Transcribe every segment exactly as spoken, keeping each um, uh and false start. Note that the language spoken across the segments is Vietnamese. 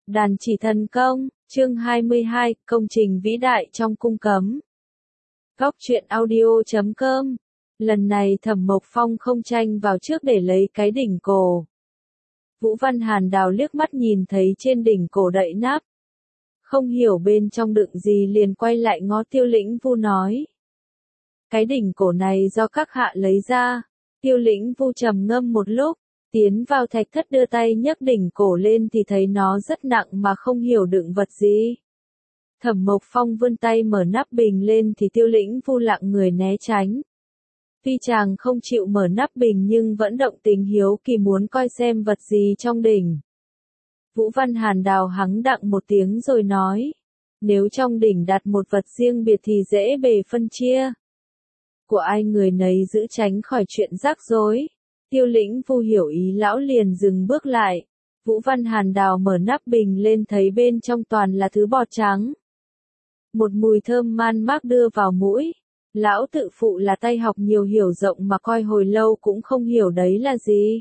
Đàn chỉ thần công, chương hai mươi hai, công trình vĩ đại trong cung cấm. Góc truyện audio chấm com. Lần này Thẩm Mộc Phong không tranh vào trước để lấy cái đỉnh cổ. Vũ Văn Hàn Đào liếc mắt nhìn thấy trên đỉnh cổ đậy nắp. Không hiểu bên trong đựng gì liền quay lại ngó Tiêu Lĩnh Vu nói. Cái đỉnh cổ này do các hạ lấy ra. Tiêu Lĩnh Vu trầm ngâm một lúc. Tiến vào thạch thất đưa tay nhấc đỉnh cổ lên thì thấy nó rất nặng mà không hiểu đựng vật gì. Thẩm Mộc Phong vươn tay mở nắp bình lên thì Tiêu Lĩnh Vu lặng người né tránh. Tuy chàng không chịu mở nắp bình nhưng vẫn động tình hiếu kỳ muốn coi xem vật gì trong đỉnh. Vũ Văn Hàn Đào hắng đặng một tiếng rồi nói. Nếu trong đỉnh đặt một vật riêng biệt thì dễ bề phân chia. Của ai người nấy giữ tránh khỏi chuyện rắc rối. Tiêu Lĩnh Vu hiểu ý lão liền dừng bước lại. Vũ Văn Hàn Đào mở nắp bình lên thấy bên trong toàn là thứ bọt trắng. Một mùi thơm man mác đưa vào mũi. Lão tự phụ là tay học nhiều hiểu rộng mà coi hồi lâu cũng không hiểu đấy là gì.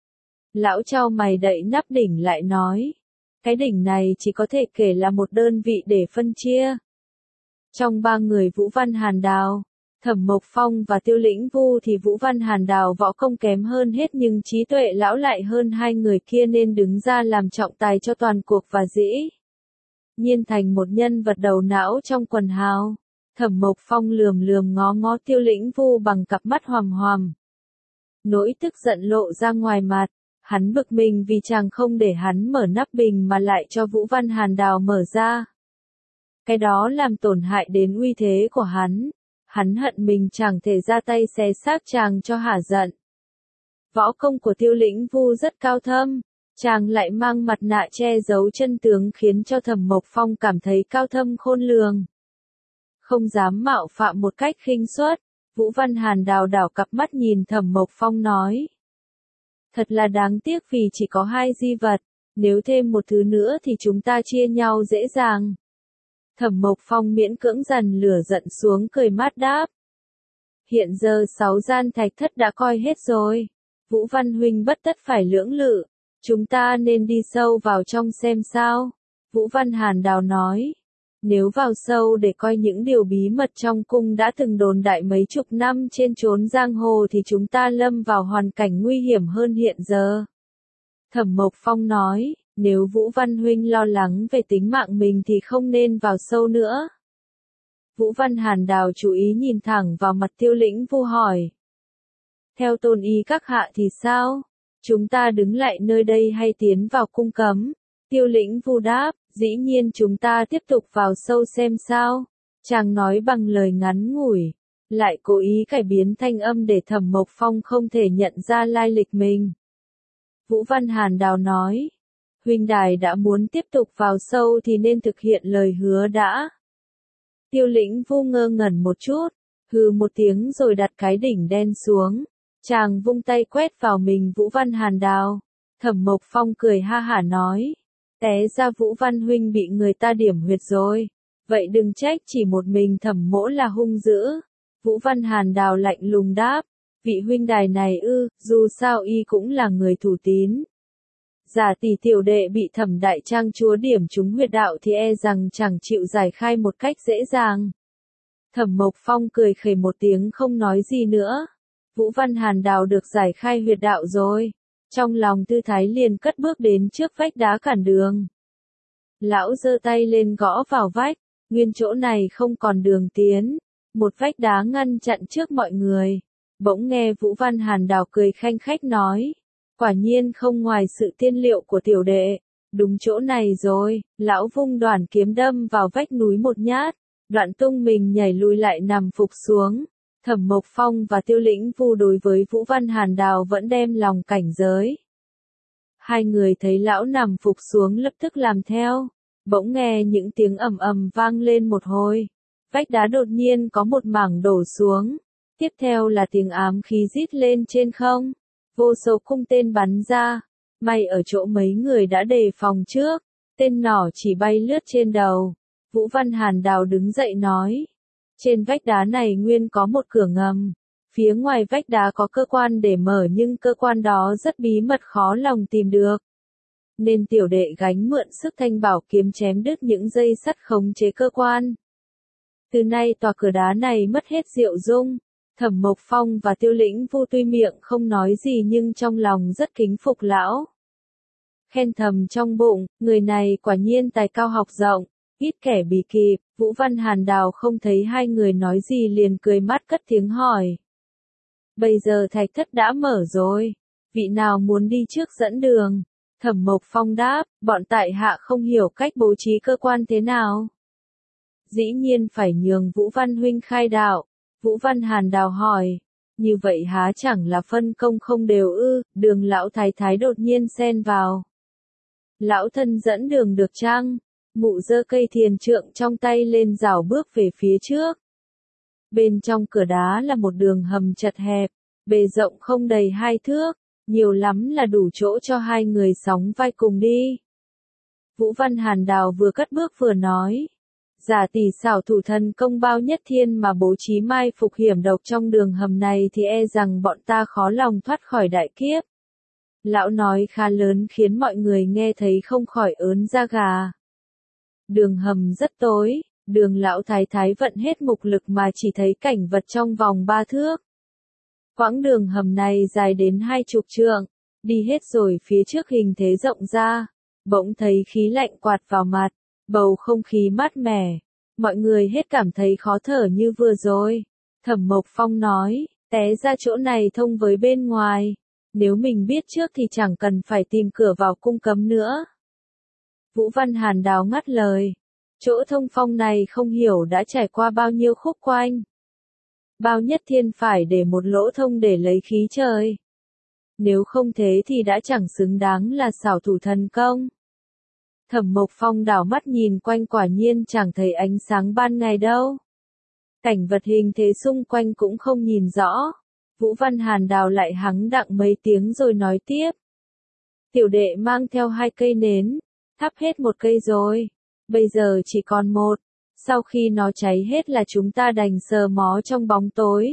Lão chau mày đậy nắp đỉnh lại nói. Cái đỉnh này chỉ có thể kể là một đơn vị để phân chia. Trong ba người Vũ Văn Hàn Đào, Thẩm Mộc Phong và Tiêu Lĩnh Vu thì Vũ Văn Hàn Đào võ công kém hơn hết nhưng trí tuệ lão lại hơn hai người kia nên đứng ra làm trọng tài cho toàn cuộc và dĩ nhiên thành một nhân vật đầu não trong quần hào. Thẩm Mộc Phong lườm lườm ngó ngó Tiêu Lĩnh Vu bằng cặp mắt hoằm hoằm. Nỗi tức giận lộ ra ngoài mặt, hắn bực mình vì chàng không để hắn mở nắp bình mà lại cho Vũ Văn Hàn Đào mở ra. Cái đó làm tổn hại đến uy thế của hắn. Hắn hận mình chẳng thể ra tay xé xác chàng cho hả giận. Võ công của Tiêu Lĩnh Vu rất cao thâm, chàng lại mang mặt nạ che giấu chân tướng khiến cho Thẩm Mộc Phong cảm thấy cao thâm khôn lường. Không dám mạo phạm một cách khinh suất, Vũ Văn Hàn Đào đảo cặp mắt nhìn Thẩm Mộc Phong nói. Thật là đáng tiếc vì chỉ có hai di vật, nếu thêm một thứ nữa thì chúng ta chia nhau dễ dàng. Thẩm Mộc Phong miễn cưỡng dằn lửa giận xuống cười mát đáp. Hiện giờ sáu gian thạch thất đã coi hết rồi. Vũ Văn huynh bất tất phải lưỡng lự. Chúng ta nên đi sâu vào trong xem sao. Vũ Văn Hàn Đào nói. Nếu vào sâu để coi những điều bí mật trong cung đã từng đồn đại mấy chục năm trên chốn giang hồ thì chúng ta lâm vào hoàn cảnh nguy hiểm hơn hiện giờ. Thẩm Mộc Phong nói. Nếu Vũ Văn huynh lo lắng về tính mạng mình thì không nên vào sâu nữa. Vũ Văn Hàn Đào chú ý nhìn thẳng vào mặt Tiêu Lĩnh Vu hỏi. Theo tôn ý các hạ thì sao? Chúng ta đứng lại nơi đây hay tiến vào cung cấm? Tiêu Lĩnh Vu đáp, dĩ nhiên chúng ta tiếp tục vào sâu xem sao. Chàng nói bằng lời ngắn ngủi, lại cố ý cải biến thanh âm để Thẩm Mộc Phong không thể nhận ra lai lịch mình. Vũ Văn Hàn Đào nói. Huynh đài đã muốn tiếp tục vào sâu thì nên thực hiện lời hứa đã. Tiêu Lĩnh Vu ngơ ngẩn một chút, hừ một tiếng rồi đặt cái đỉnh đen xuống. Chàng vung tay quét vào mình Vũ Văn Hàn Đào. Thẩm Mộc Phong cười ha hả nói. Té ra Vũ Văn huynh bị người ta điểm huyệt rồi. Vậy đừng trách chỉ một mình Thẩm mỗ là hung dữ. Vũ Văn Hàn Đào lạnh lùng đáp. Vị huynh đài này ư, dù sao y cũng là người thủ tín. Giả tỷ tiểu đệ bị Thẩm đại trang chúa điểm trúng huyệt đạo thì e rằng chẳng chịu giải khai một cách dễ dàng. Thẩm Mộc Phong cười khẩy một tiếng không nói gì nữa. Vũ Văn Hàn Đào được giải khai huyệt đạo rồi. Trong lòng tư thái liền cất bước đến trước vách đá cản đường. Lão giơ tay lên gõ vào vách, nguyên chỗ này không còn đường tiến. Một vách đá ngăn chặn trước mọi người. Bỗng nghe Vũ Văn Hàn Đào cười khanh khách nói. Quả nhiên không ngoài sự tiên liệu của tiểu đệ. Đúng chỗ này rồi, lão vung đoản kiếm đâm vào vách núi một nhát. Đoạn tung mình nhảy lùi lại nằm phục xuống. Thẩm Mộc Phong và Tiêu Lĩnh Vu đối với Vũ Văn Hàn Đào vẫn đem lòng cảnh giới. Hai người thấy lão nằm phục xuống lập tức làm theo. Bỗng nghe những tiếng ầm ầm vang lên một hồi. Vách đá đột nhiên có một mảng đổ xuống. Tiếp theo là tiếng ám khí rít lên trên không. Vô số cung tên bắn ra, may ở chỗ mấy người đã đề phòng trước, tên nỏ chỉ bay lướt trên đầu. Vũ Văn Hàn Đào đứng dậy nói, trên vách đá này nguyên có một cửa ngầm, phía ngoài vách đá có cơ quan để mở nhưng cơ quan đó rất bí mật khó lòng tìm được. nên tiểu đệ gánh mượn sức thanh bảo kiếm chém đứt những dây sắt khống chế cơ quan. Từ nay tòa cửa đá này mất hết diệu dung. Thẩm Mộc Phong và Tiêu Lĩnh Vu tuy miệng không nói gì nhưng trong lòng rất kính phục lão. Khen thầm trong bụng, người này quả nhiên tài cao học rộng, ít kẻ bì kịp. Vũ Văn Hàn Đào không thấy hai người nói gì liền cười mắt cất tiếng hỏi. Bây giờ thạch thất đã mở rồi, vị nào muốn đi trước dẫn đường? Thẩm Mộc Phong đáp, bọn tại hạ không hiểu cách bố trí cơ quan thế nào. Dĩ nhiên phải nhường Vũ Văn huynh khai đạo. Vũ Văn Hàn Đào hỏi, như vậy há chẳng là phân công không đều ư? Đường lão thái thái đột nhiên xen vào. Lão thân dẫn đường được chăng? Mụ giơ cây thiền trượng trong tay lên rảo bước về phía trước. Bên trong cửa đá là một đường hầm chật hẹp, bề rộng không đầy hai thước, nhiều lắm là đủ chỗ cho hai người sóng vai cùng đi. Vũ Văn Hàn Đào vừa cất bước vừa nói. Giả tỷ xảo thủ thần công bao nhất thiên mà bố trí mai phục hiểm độc trong đường hầm này thì e rằng bọn ta khó lòng thoát khỏi đại kiếp. Lão nói khá lớn khiến mọi người nghe thấy không khỏi ớn da gà. Đường hầm rất tối, đường lão thái thái vận hết mục lực mà chỉ thấy cảnh vật trong vòng ba thước. Quãng đường hầm này dài đến hai chục trượng, đi hết rồi phía trước hình thế rộng ra, bỗng thấy khí lạnh quạt vào mặt, bầu không khí mát mẻ, mọi người hết cảm thấy khó thở như vừa rồi. Thẩm Mộc Phong nói, té ra chỗ này thông với bên ngoài, nếu mình biết trước thì chẳng cần phải tìm cửa vào cung cấm nữa. Vũ Văn Hàn Đào ngắt lời, chỗ thông phong này không hiểu đã trải qua bao nhiêu khúc quanh. Bao nhất thiên phải để một lỗ thông để lấy khí trời. Nếu không thế thì đã chẳng xứng đáng là xảo thủ thần công. Thẩm Mộc Phong đảo mắt nhìn quanh quả nhiên chẳng thấy ánh sáng ban ngày đâu. Cảnh vật hình thế xung quanh cũng không nhìn rõ. Vũ Văn Hàn Đào lại hắng đặng mấy tiếng rồi nói tiếp. Tiểu đệ mang theo hai cây nến, thắp hết một cây rồi, bây giờ chỉ còn một, sau khi nó cháy hết là chúng ta đành sờ mó trong bóng tối.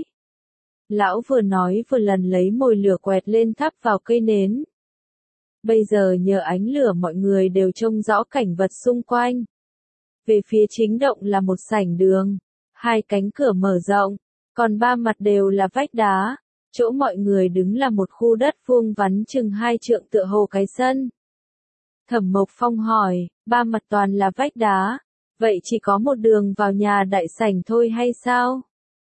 Lão vừa nói vừa lần lấy mồi lửa quẹt lên thắp vào cây nến. Bây giờ nhờ ánh lửa mọi người đều trông rõ cảnh vật xung quanh. Về phía chính động là một sảnh đường, hai cánh cửa mở rộng, còn ba mặt đều là vách đá. Chỗ mọi người đứng là một khu đất vuông vắn chừng hai trượng tựa hồ cái sân. Thẩm Mộc Phong hỏi, ba mặt toàn là vách đá, vậy chỉ có một đường vào nhà đại sảnh thôi hay sao?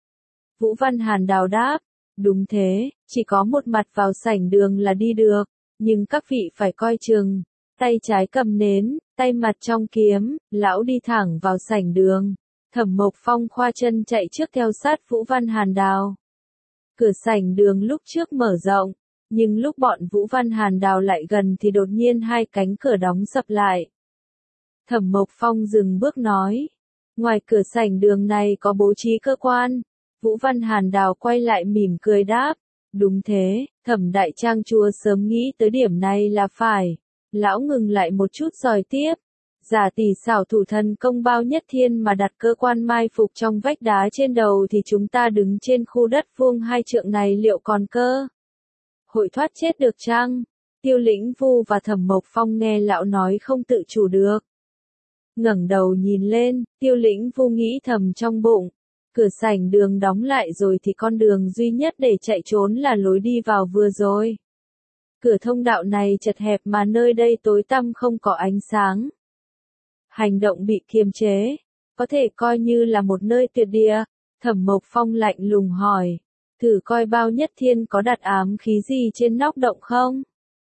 Vũ Văn Hàn Đào đáp, đúng thế, chỉ có một mặt vào sảnh đường là đi được, nhưng các vị phải coi chừng, tay trái cầm nến, tay mặt trong kiếm, lão đi thẳng vào sảnh đường. Thẩm Mộc Phong khoa chân chạy trước theo sát Vũ Văn Hàn Đào. Cửa sảnh đường lúc trước mở rộng, nhưng lúc bọn Vũ Văn Hàn Đào lại gần thì đột nhiên hai cánh cửa đóng sập lại. Thẩm Mộc Phong dừng bước nói, ngoài cửa sảnh đường này có bố trí cơ quan. Vũ Văn Hàn Đào quay lại mỉm cười đáp, đúng thế, Thẩm đại trang chúa sớm nghĩ tới điểm này là phải. Lão ngừng lại một chút rồi tiếp. Giả tỷ xảo thủ thần công bao nhất thiên mà đặt cơ quan mai phục trong vách đá trên đầu thì chúng ta đứng trên khu đất vuông hai trượng này liệu còn cơ hội thoát chết được chăng? Tiêu Lĩnh Vu và Thẩm Mộc Phong nghe lão nói không tự chủ được. Ngẩng đầu nhìn lên, Tiêu Lĩnh Vu nghĩ thầm trong bụng, cửa sảnh đường đóng lại rồi thì con đường duy nhất để chạy trốn là lối đi vào vừa rồi. Cửa thông đạo này chật hẹp mà nơi đây tối tăm không có ánh sáng. Hành động bị kiềm chế, có thể coi như là một nơi tuyệt địa. Thẩm Mộc Phong lạnh lùng hỏi, thử coi bao nhất thiên có đặt ám khí gì trên nóc động không?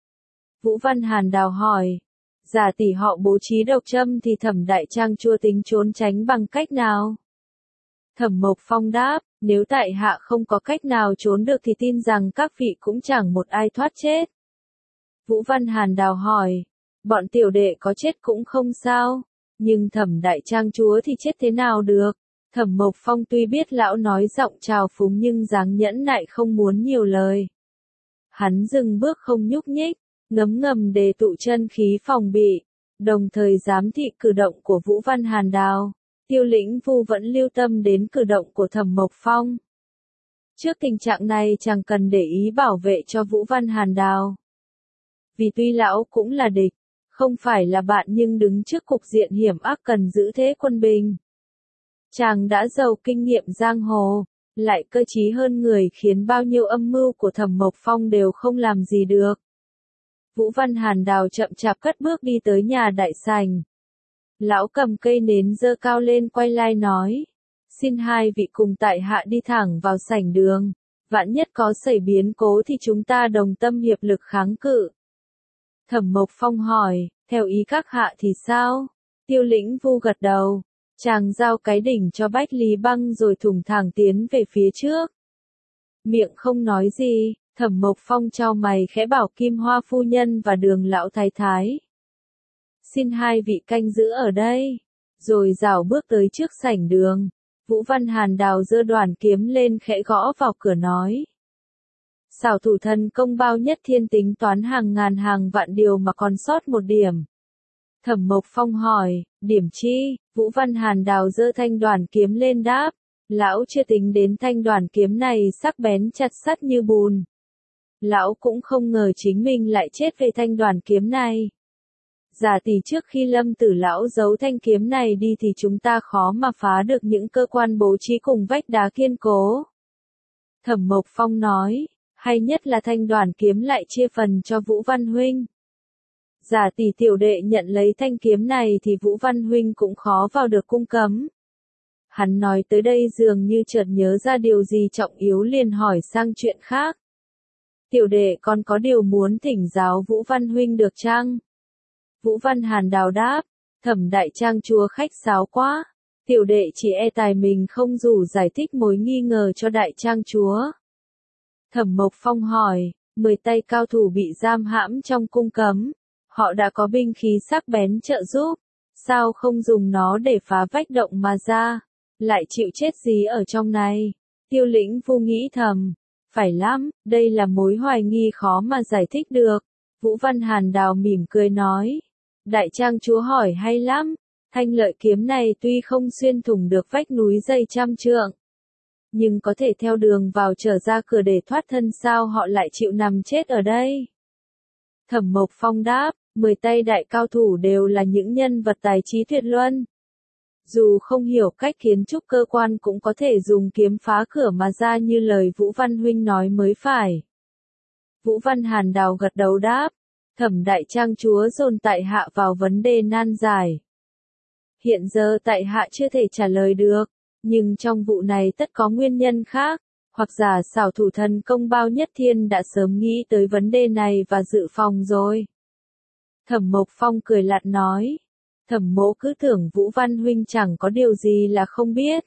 Vũ Văn Hàn Đào hỏi, giả tỷ họ bố trí độc châm thì Thẩm đại trang chúa tính trốn tránh bằng cách nào? Thẩm Mộc Phong đáp, nếu tại hạ không có cách nào trốn được thì tin rằng các vị cũng chẳng một ai thoát chết. Vũ Văn Hàn Đào hỏi, bọn tiểu đệ có chết cũng không sao, nhưng Thẩm đại trang chúa thì chết thế nào được? Thẩm Mộc Phong tuy biết lão nói giọng trào phúng nhưng dáng nhẫn nại không muốn nhiều lời. Hắn dừng bước không nhúc nhích, ngấm ngầm đề tụ chân khí phòng bị, đồng thời giám thị cử động của Vũ Văn Hàn Đào. Tiêu Lĩnh Vu vẫn lưu tâm đến cử động của Thẩm Mộc Phong. Trước tình trạng này chẳng cần để ý bảo vệ cho Vũ Văn Hàn Đào. Vì tuy lão cũng là địch, Không phải là bạn nhưng đứng trước cục diện hiểm ác cần giữ thế quân bình. Chàng đã giàu kinh nghiệm giang hồ, lại cơ trí hơn người khiến bao nhiêu âm mưu của Thẩm Mộc Phong đều không làm gì được. Vũ Văn Hàn Đào chậm chạp cất bước đi tới nhà đại sảnh. Lão cầm cây nến giơ cao lên quay lai nói. Xin hai vị cùng tại hạ đi thẳng vào sảnh đường. Vạn nhất có xảy biến cố thì chúng ta đồng tâm hiệp lực kháng cự. Thẩm Mộc Phong hỏi, theo ý các hạ thì sao? Tiêu Lĩnh Vu gật đầu. Chàng giao cái đỉnh cho Bách Lý Băng rồi thủng thẳng tiến về phía trước. Miệng không nói gì, Thẩm Mộc Phong chau mày khẽ bảo Kim Hoa phu nhân và Đường lão thái thái. Xin hai vị canh giữ ở đây. Rồi rảo bước tới trước sảnh đường. Vũ Văn Hàn Đào giơ đoàn kiếm lên khẽ gõ vào cửa nói. Xảo thủ thần công bao nhất thiên tính toán hàng ngàn hàng vạn điều mà còn sót một điểm. Thẩm Mộc Phong hỏi, điểm chi? Vũ Văn Hàn Đào giơ thanh đoàn kiếm lên đáp. Lão chưa tính đến thanh đoàn kiếm này sắc bén chặt sắt như bùn. Lão cũng không ngờ chính mình lại chết về thanh đoàn kiếm này. Giả tỷ trước khi Lâm Tử lão giấu thanh kiếm này đi thì chúng ta khó mà phá được những cơ quan bố trí cùng vách đá kiên cố. Thẩm Mộc Phong nói, hay nhất là thanh đoàn kiếm lại chia phần cho Vũ Văn Huynh. Giả tỷ tiểu đệ nhận lấy thanh kiếm này thì Vũ Văn Huynh cũng khó vào được cung cấm. Hắn nói tới đây dường như chợt nhớ ra điều gì trọng yếu liền hỏi sang chuyện khác. Tiểu đệ còn có điều muốn thỉnh giáo Vũ Văn Huynh được chăng? Vũ Văn Hàn Đào đáp, Thẩm đại trang chúa khách sáo quá. Tiểu đệ chỉ e tài mình không đủ giải thích mối nghi ngờ cho đại trang chúa. Thẩm Mộc Phong hỏi, mười tay cao thủ bị giam hãm trong cung cấm. Họ đã có binh khí sắc bén trợ giúp. Sao không dùng nó để phá vách động mà ra? Lại chịu chết gì ở trong này? Tiêu Lĩnh Vu nghĩ thầm. Phải lắm, đây là mối hoài nghi khó mà giải thích được. Vũ Văn Hàn Đào mỉm cười nói. Đại trang chúa hỏi hay lắm. Thanh lợi kiếm này tuy không xuyên thủng được vách núi dày trăm trượng. Nhưng có thể theo đường vào trở ra cửa để thoát thân, sao họ lại chịu nằm chết ở đây? Thẩm Mộc Phong đáp, mười tay đại cao thủ đều là những nhân vật tài trí tuyệt luân. Dù không hiểu cách kiến trúc cơ quan cũng có thể dùng kiếm phá cửa mà ra như lời Vũ Văn Huynh nói mới phải. Vũ Văn Hàn Đào gật đầu đáp, Thẩm đại trang chúa dồn tại hạ vào vấn đề nan giải. Hiện giờ tại hạ chưa thể trả lời được, nhưng trong vụ này tất có nguyên nhân khác, hoặc giả xảo thủ thần công bao nhất thiên đã sớm nghĩ tới vấn đề này và dự phòng rồi. Thẩm Mộc Phong cười lạt nói, Thẩm mỗ cứ tưởng Vũ Văn Huynh chẳng có điều gì là không biết.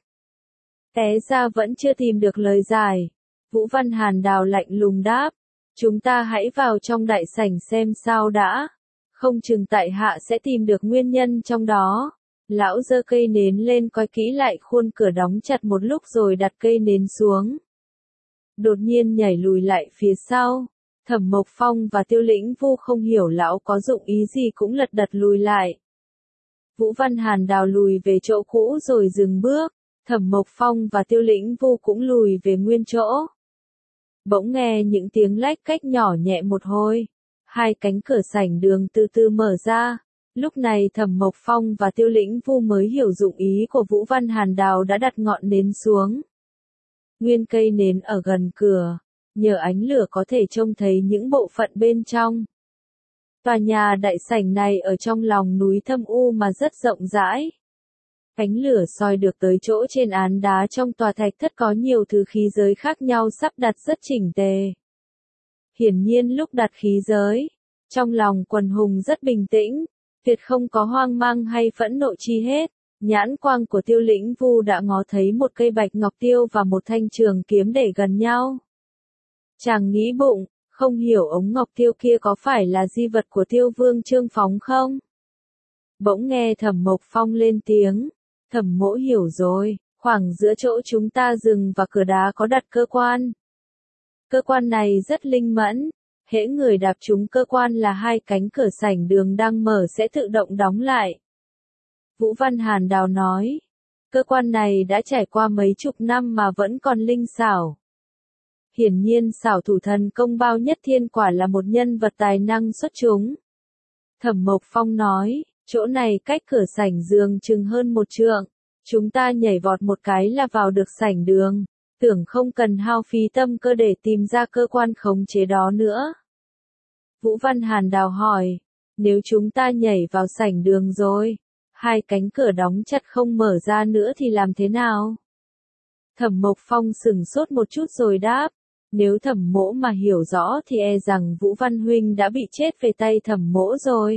Té ra vẫn chưa tìm được lời giải. Vũ Văn Hàn Đào lạnh lùng đáp, chúng ta hãy vào trong đại sảnh xem sao đã, không chừng tại hạ sẽ tìm được nguyên nhân trong đó. Lão giơ cây nến lên coi kỹ lại khuôn cửa đóng chặt một lúc rồi đặt cây nến xuống. Đột nhiên nhảy lùi lại phía sau. Thẩm Mộc Phong và Tiêu Lĩnh Vu không hiểu lão có dụng ý gì cũng lật đật lùi lại. Vũ Văn Hàn Đào lùi về chỗ cũ rồi dừng bước. Thẩm Mộc Phong và Tiêu Lĩnh Vu cũng lùi về nguyên chỗ. Bỗng nghe những tiếng lách cách nhỏ nhẹ một hồi. Hai cánh cửa sảnh đường từ từ mở ra. Lúc này Thẩm Mộc Phong và Tiêu Lĩnh Vu mới hiểu dụng ý của Vũ Văn Hàn Đào đã đặt ngọn nến xuống. Nguyên cây nến ở gần cửa, nhờ ánh lửa có thể trông thấy những bộ phận bên trong. Tòa nhà đại sảnh này ở trong lòng núi thâm u mà rất rộng rãi. Ánh lửa soi được tới chỗ trên án đá trong tòa thạch thất có nhiều thứ khí giới khác nhau sắp đặt rất chỉnh tề. Hiển nhiên lúc đặt khí giới, trong lòng quần hùng rất bình tĩnh. Tuyệt không có hoang mang hay phẫn nộ chi hết. Nhãn quang của Tiêu Lĩnh Vu đã ngó thấy một cây bạch ngọc tiêu và một thanh trường kiếm để gần nhau. Chàng nghĩ bụng, không hiểu ống ngọc tiêu kia có phải là di vật của Tiêu Vương Trương Phóng không? Bỗng nghe Thẩm Mộc Phong lên tiếng, Thẩm mỗ hiểu rồi, khoảng giữa chỗ chúng ta dừng và cửa đá có đặt cơ quan. Cơ quan này rất linh mẫn. Hễ người đạp trúng cơ quan là hai cánh cửa sảnh đường đang mở sẽ tự động đóng lại. Vũ Văn Hàn Đào nói, cơ quan này đã trải qua mấy chục năm mà vẫn còn linh xảo. Hiển nhiên xảo thủ thần công bao nhất thiên quả là một nhân vật tài năng xuất chúng. Thẩm Mộc Phong nói, chỗ này cách cửa sảnh giường chừng hơn một trượng. Chúng ta nhảy vọt một cái là vào được sảnh đường. Tưởng không cần hao phí tâm cơ để tìm ra cơ quan khống chế đó nữa. Vũ Văn Hàn Đào hỏi, nếu chúng ta nhảy vào sảnh đường rồi, hai cánh cửa đóng chặt không mở ra nữa thì làm thế nào? Thẩm Mộc Phong sửng sốt một chút rồi đáp, nếu Thẩm Mỗ mà hiểu rõ thì e rằng Vũ Văn Huynh đã bị chết về tay Thẩm Mỗ rồi.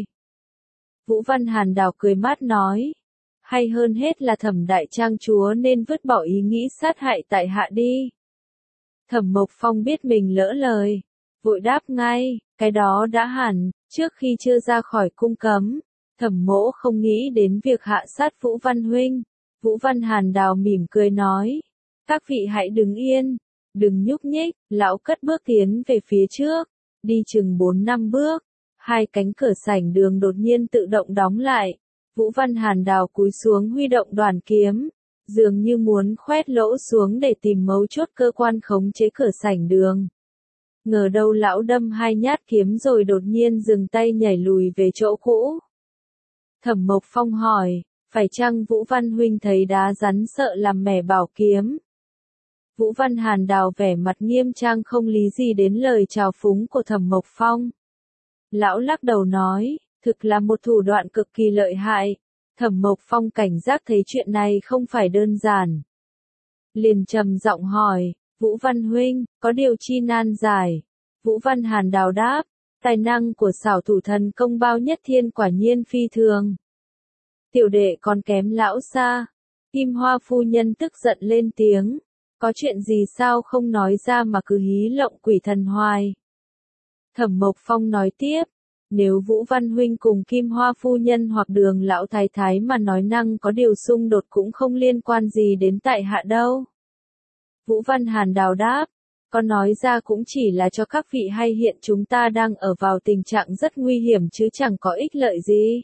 Vũ Văn Hàn Đào cười mát nói, hay hơn hết là Thẩm đại trang chúa nên vứt bỏ ý nghĩ sát hại tại hạ đi. Thẩm Mộc Phong biết mình lỡ lời, vội đáp ngay, cái đó đã hẳn, trước khi chưa ra khỏi cung cấm, Thẩm Mỗ không nghĩ đến việc hạ sát Vũ Văn Huynh. Vũ Văn Hàn Đào mỉm cười nói, các vị hãy đứng yên, đừng nhúc nhích. Lão cất bước tiến về phía trước, đi chừng bốn năm bước, hai cánh cửa sảnh đường đột nhiên tự động đóng lại. Vũ Văn Hàn Đào cúi xuống huy động đoàn kiếm, dường như muốn khoét lỗ xuống để tìm mấu chốt cơ quan khống chế cửa sảnh đường. Ngờ đâu lão đâm hai nhát kiếm rồi đột nhiên dừng tay nhảy lùi về chỗ cũ. Thẩm Mộc Phong hỏi, phải chăng Vũ Văn Huynh thấy đá rắn sợ làm mẻ bảo kiếm? Vũ Văn Hàn Đào vẻ mặt nghiêm trang không lý gì đến lời trào phúng của Thẩm Mộc Phong. Lão lắc đầu nói, thực là một thủ đoạn cực kỳ lợi hại. Thẩm Mộc Phong cảnh giác thấy chuyện này không phải đơn giản. Liền trầm giọng hỏi, Vũ Văn Huynh, có điều chi nan giải? Vũ Văn Hàn Đào đáp, tài năng của xảo thủ thần công bao nhất thiên quả nhiên phi thường. Tiểu đệ còn kém lão xa. Kim Hoa phu nhân tức giận lên tiếng, có chuyện gì sao không nói ra mà cứ hí lộng quỷ thần hoài. Thẩm Mộc Phong nói tiếp, nếu Vũ Văn Huynh cùng Kim Hoa phu nhân hoặc Đường lão thái thái mà nói năng có điều xung đột cũng không liên quan gì đến tại hạ đâu. Vũ Văn Hàn Đào đáp, có nói ra cũng chỉ là cho các vị hay hiện chúng ta đang ở vào tình trạng rất nguy hiểm chứ chẳng có ích lợi gì.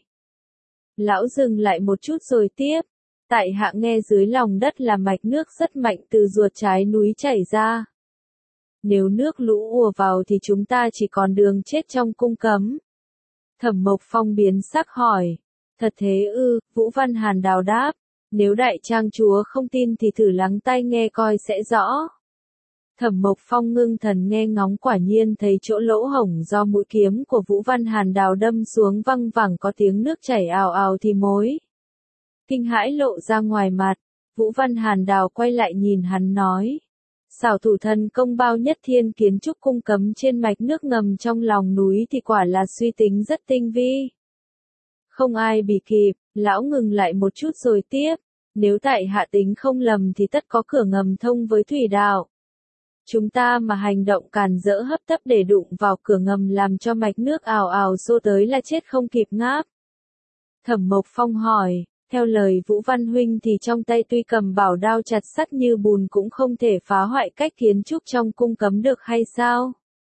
Lão dừng lại một chút rồi tiếp, tại hạ nghe dưới lòng đất là mạch nước rất mạnh từ ruột trái núi chảy ra. Nếu nước lũ ùa vào thì chúng ta chỉ còn đường chết trong cung cấm. Thẩm Mộc Phong biến sắc hỏi, thật thế ư? Vũ Văn Hàn Đào đáp, nếu đại trang chúa không tin thì thử lắng tai nghe coi sẽ rõ. Thẩm Mộc Phong ngưng thần nghe ngóng, quả nhiên thấy chỗ lỗ hổng do mũi kiếm của Vũ Văn Hàn Đào đâm xuống văng vẳng có tiếng nước chảy ào ào thì mối. Kinh hãi lộ ra ngoài mặt, Vũ Văn Hàn Đào quay lại nhìn hắn nói, xảo thủ thần công bao nhất thiên kiến trúc cung cấm trên mạch nước ngầm trong lòng núi thì quả là suy tính rất tinh vi. Không ai bị kịp, lão ngừng lại một chút rồi tiếp, nếu tại hạ tính không lầm thì tất có cửa ngầm thông với thủy đạo. Chúng ta mà hành động càn rỡ hấp tấp để đụng vào cửa ngầm làm cho mạch nước ào ào xô tới là chết không kịp ngáp. Thẩm Mộc Phong hỏi, theo lời Vũ Văn Huynh thì trong tay tuy cầm bảo đao chặt sắt như bùn cũng không thể phá hoại cách kiến trúc trong cung cấm được hay sao?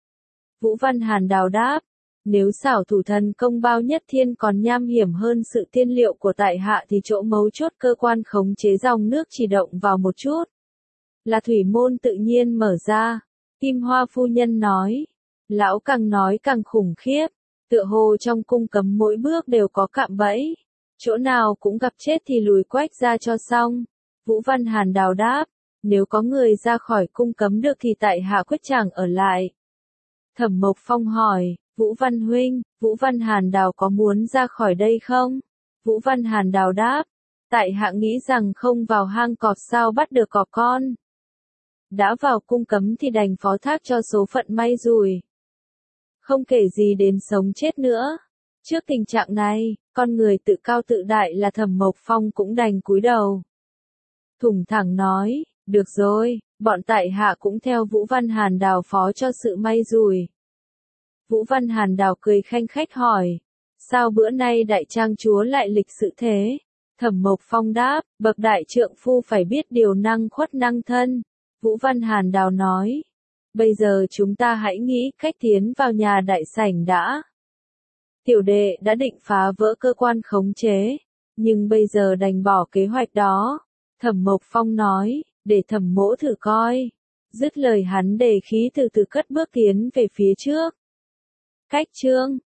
Vũ Văn Hàn Đào đáp, nếu xảo thủ thần công bao nhất thiên còn nham hiểm hơn sự tiên liệu của tại hạ thì chỗ mấu chốt cơ quan khống chế dòng nước chỉ động vào một chút là thủy môn tự nhiên mở ra. Kim Hoa phu nhân nói, lão càng nói càng khủng khiếp, tựa hồ trong cung cấm mỗi bước đều có cạm bẫy, chỗ nào cũng gặp chết thì lùi quách ra cho xong. Vũ Văn Hàn Đào đáp, nếu có người ra khỏi cung cấm được thì tại hạ quyết chẳng ở lại. Thẩm Mộc Phong hỏi, Vũ Văn Huynh, Vũ Văn Hàn Đào có muốn ra khỏi đây không? Vũ Văn Hàn Đào đáp, tại hạ nghĩ rằng không vào hang cọp sao bắt được cọp con. Đã vào cung cấm thì đành phó thác cho số phận may rủi. Không kể gì đến sống chết nữa. Trước tình trạng này, con người tự cao tự đại là Thẩm Mộc Phong cũng đành cúi đầu. Thủng thẳng nói, được rồi, bọn tại hạ cũng theo Vũ Văn Hàn Đào phó cho sự may rủi. Vũ Văn Hàn Đào cười khanh khách hỏi, sao bữa nay đại trang chúa lại lịch sự thế? Thẩm Mộc Phong đáp, bậc đại trượng phu phải biết điều năng khuất năng thân. Vũ Văn Hàn Đào nói, bây giờ chúng ta hãy nghĩ cách tiến vào nhà đại sảnh đã. Tiểu đệ đã định phá vỡ cơ quan khống chế, nhưng bây giờ đành bỏ kế hoạch đó. Thẩm Mộc Phong nói, để Thẩm mỗ thử coi. Dứt lời hắn để khí từ từ cất bước tiến về phía trước. Cách chương